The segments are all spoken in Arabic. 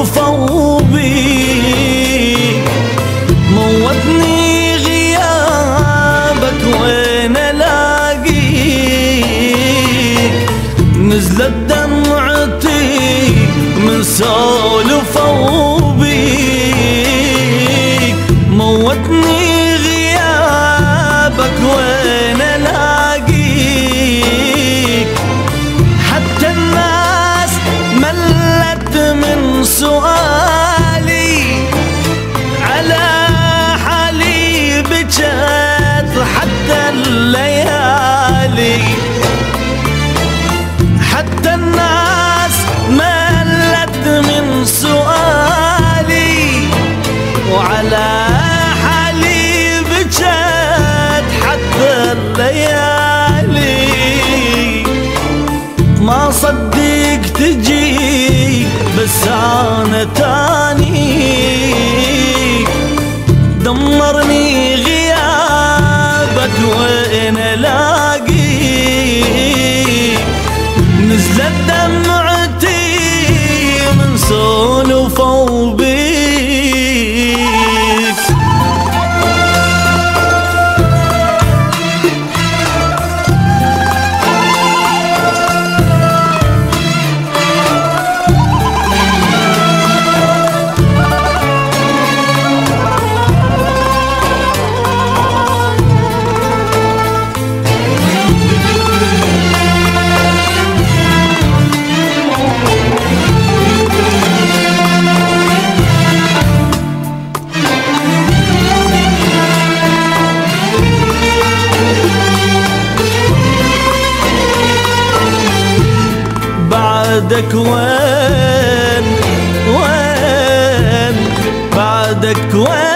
سولفوا بيك، موتني غيابك وين الاقيك، نزلت دمعتي من سولفوا بيك، موتني غيابك وين الاقيك، حتى الناس ملت من سؤالي، على حالي بجت حتى الليالي، حتى الناس ملت من سؤالي، وعلى حالي بجت حتى الليالي، ما صدق تجي بس انا تاني، دمرني غيابك وين الاقيك، نزلت دمعتي من سولفوا بيك. بعدك وين وين، بعدك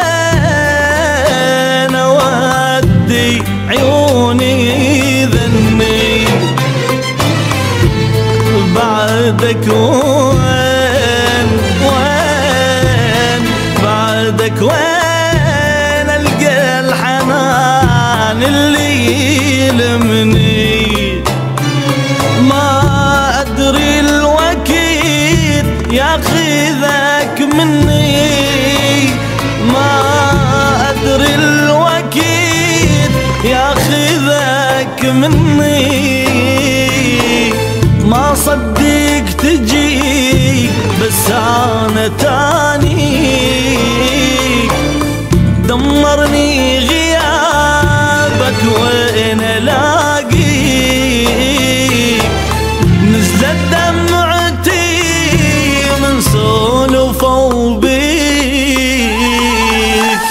وين اودي عيوني ذني، بعدك وين وين، بعدك وين القى الحنان اللي يلمني، ما أدري الوكيل ياخذك مني، ما أدري الوكيل ياخذك مني، ما صدق تجي بس أنا تاني، دمرني غيابك وين الاقيك، نزلت دمعتي من سولفوا بيك.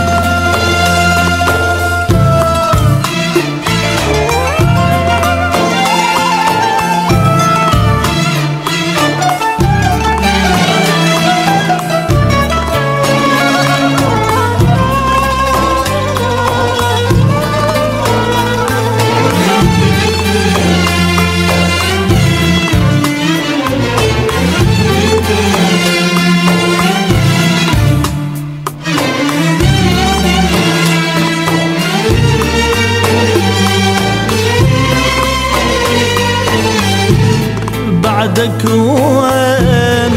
بعدك وين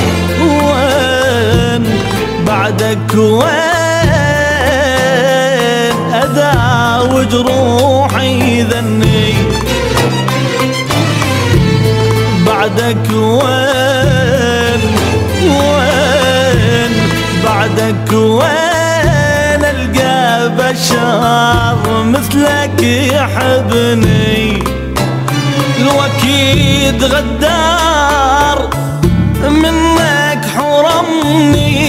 وين، بعدك وين أداوي جروحي ذني، بعدك وين وين، بعدك وين ألقى بشر مثلك يحبني، الوكيد غدار منك حرمني،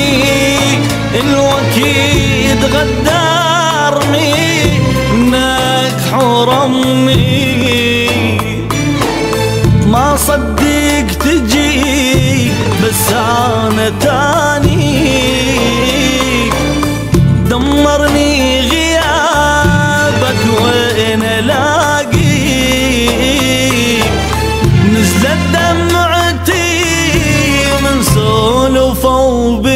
الوكيد غدار منك حرمني، ما صدق تجي بس انا تاني، دمرني غيابك وين الاقيك، نزلت دمعتي من سولفوا بيك.